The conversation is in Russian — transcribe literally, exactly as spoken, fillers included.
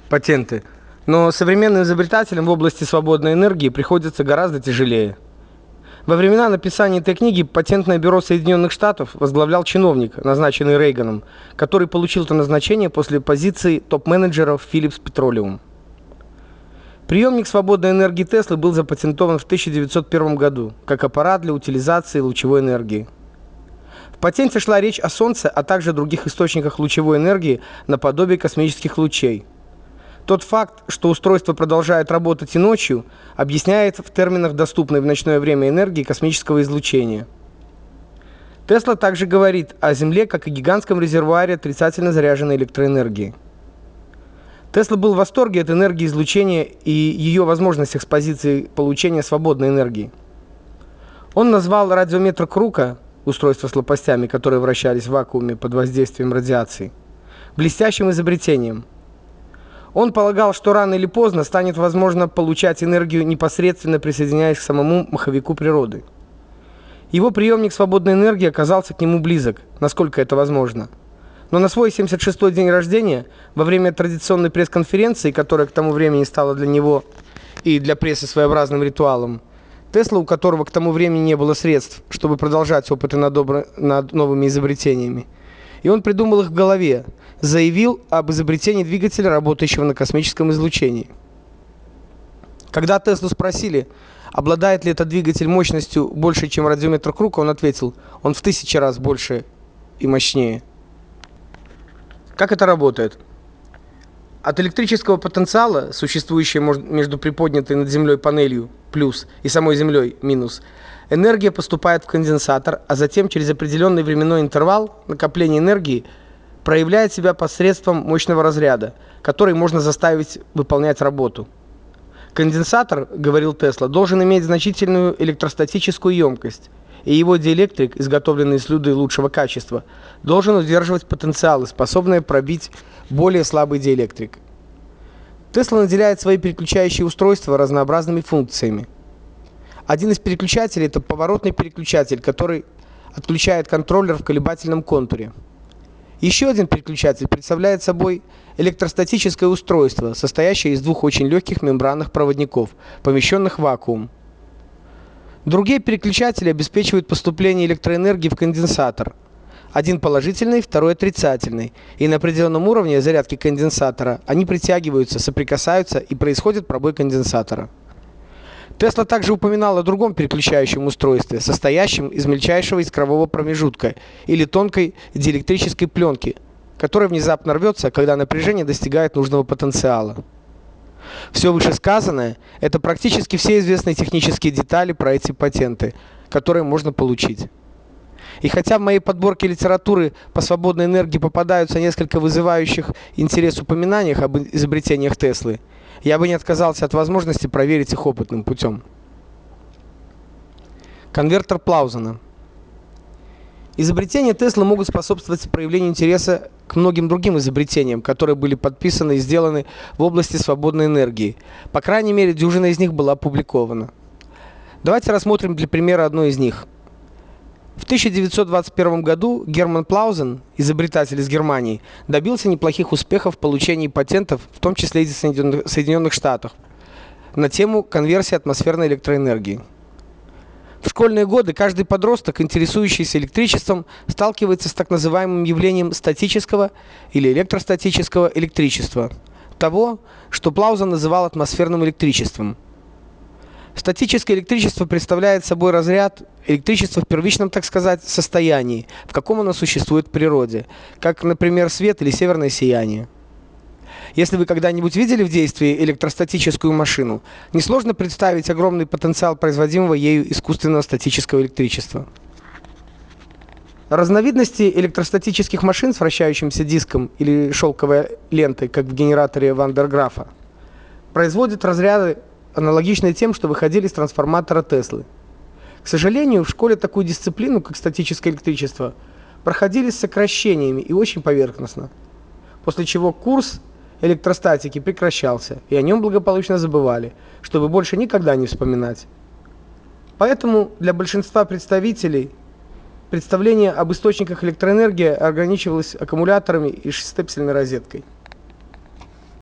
патенты. Но современным изобретателям в области свободной энергии приходится гораздо тяжелее. Во времена написания этой книги Патентное бюро Соединенных Штатов возглавлял чиновник, назначенный Рейганом, который получил это назначение после позиции топ-менеджера в Philips Petroleum. Приемник свободной энергии Теслы был запатентован в тысяча девятьсот первом году как аппарат для утилизации лучевой энергии. В патенте шла речь о Солнце, а также других источниках лучевой энергии наподобие космических лучей. Тот факт, что устройство продолжает работать и ночью, объясняет в терминах доступной в ночное время энергии космического излучения. Тесла также говорит о Земле как о гигантском резервуаре отрицательно заряженной электроэнергии. Тесла был в восторге от энергии излучения и ее возможностях с позиции получения свободной энергии. Он назвал радиометр Крука, устройство с лопастями, которые вращались в вакууме под воздействием радиации, блестящим изобретением. Он полагал, что рано или поздно станет возможно получать энергию, непосредственно присоединяясь к самому маховику природы. Его приемник свободной энергии оказался к нему близок, насколько это возможно. Но на свой семьдесят шестой день рождения, во время традиционной пресс-конференции, которая к тому времени стала для него и для прессы своеобразным ритуалом, Тесла, у которого к тому времени не было средств, чтобы продолжать опыты над, добро... над новыми изобретениями, и он придумал их в голове, заявил об изобретении двигателя, работающего на космическом излучении. Когда Теслу спросили, обладает ли этот двигатель мощностью больше, чем радиометр Крука, он ответил: он в тысячи раз больше и мощнее. Как это работает? От электрического потенциала, существующего между приподнятой над Землей панелью плюс и самой Землей минус, энергия поступает в конденсатор, а затем через определенный временной интервал накопление энергии проявляет себя посредством мощного разряда, который можно заставить выполнять работу. Конденсатор, говорил Тесла, должен иметь значительную электростатическую емкость, и его диэлектрик, изготовленный из слюды лучшего качества, должен удерживать потенциалы, способные пробить более слабый диэлектрик. Тесла наделяет свои переключающие устройства разнообразными функциями. Один из переключателей – это поворотный переключатель, который отключает контроллер в колебательном контуре. Еще один переключатель представляет собой электростатическое устройство, состоящее из двух очень легких мембранных проводников, помещенных в вакуум. Другие переключатели обеспечивают поступление электроэнергии в конденсатор. Один положительный, второй отрицательный. И на определенном уровне зарядки конденсатора они притягиваются, соприкасаются и происходит пробой конденсатора. Тесла также упоминал о другом переключающем устройстве, состоящем из мельчайшего искрового промежутка или тонкой диэлектрической пленки, которая внезапно рвется, когда напряжение достигает нужного потенциала. Все вышесказанное – это практически все известные технические детали про эти патенты, которые можно получить. И хотя в моей подборке литературы по свободной энергии попадаются несколько вызывающих интерес упоминаниях об изобретениях Теслы, я бы не отказался от возможности проверить их опытным путем. Конвертер Плаузена. Изобретения Теслы могут способствовать проявлению интереса к многим другим изобретениям, которые были подписаны и сделаны в области свободной энергии. По крайней мере, дюжина из них была опубликована. Давайте рассмотрим для примера одну из них. В тысяча девятьсот двадцать первом году Герман Плаузен, изобретатель из Германии, добился неплохих успехов в получении патентов, в том числе и в Соединенных Штатах, на тему конверсии атмосферной электроэнергии. В школьные годы каждый подросток, интересующийся электричеством, сталкивается с так называемым явлением статического или электростатического электричества, того, что Плаузен называл атмосферным электричеством. Статическое электричество представляет собой разряд электричества в первичном, так сказать, состоянии, в каком оно существует в природе, как, например, свет или северное сияние. Если вы когда-нибудь видели в действии электростатическую машину, несложно представить огромный потенциал производимого ею искусственного статического электричества. Разновидности электростатических машин с вращающимся диском или шелковой лентой, как в генераторе Ван дер Графа, производят разряды, аналогичные тем, что выходили из трансформатора Теслы. К сожалению, в школе такую дисциплину, как статическое электричество, проходили с сокращениями и очень поверхностно, после чего курс электростатики прекращался, и о нем благополучно забывали, чтобы больше никогда не вспоминать. Поэтому для большинства представителей представление об источниках электроэнергии ограничивалось аккумуляторами и шестистепельной розеткой.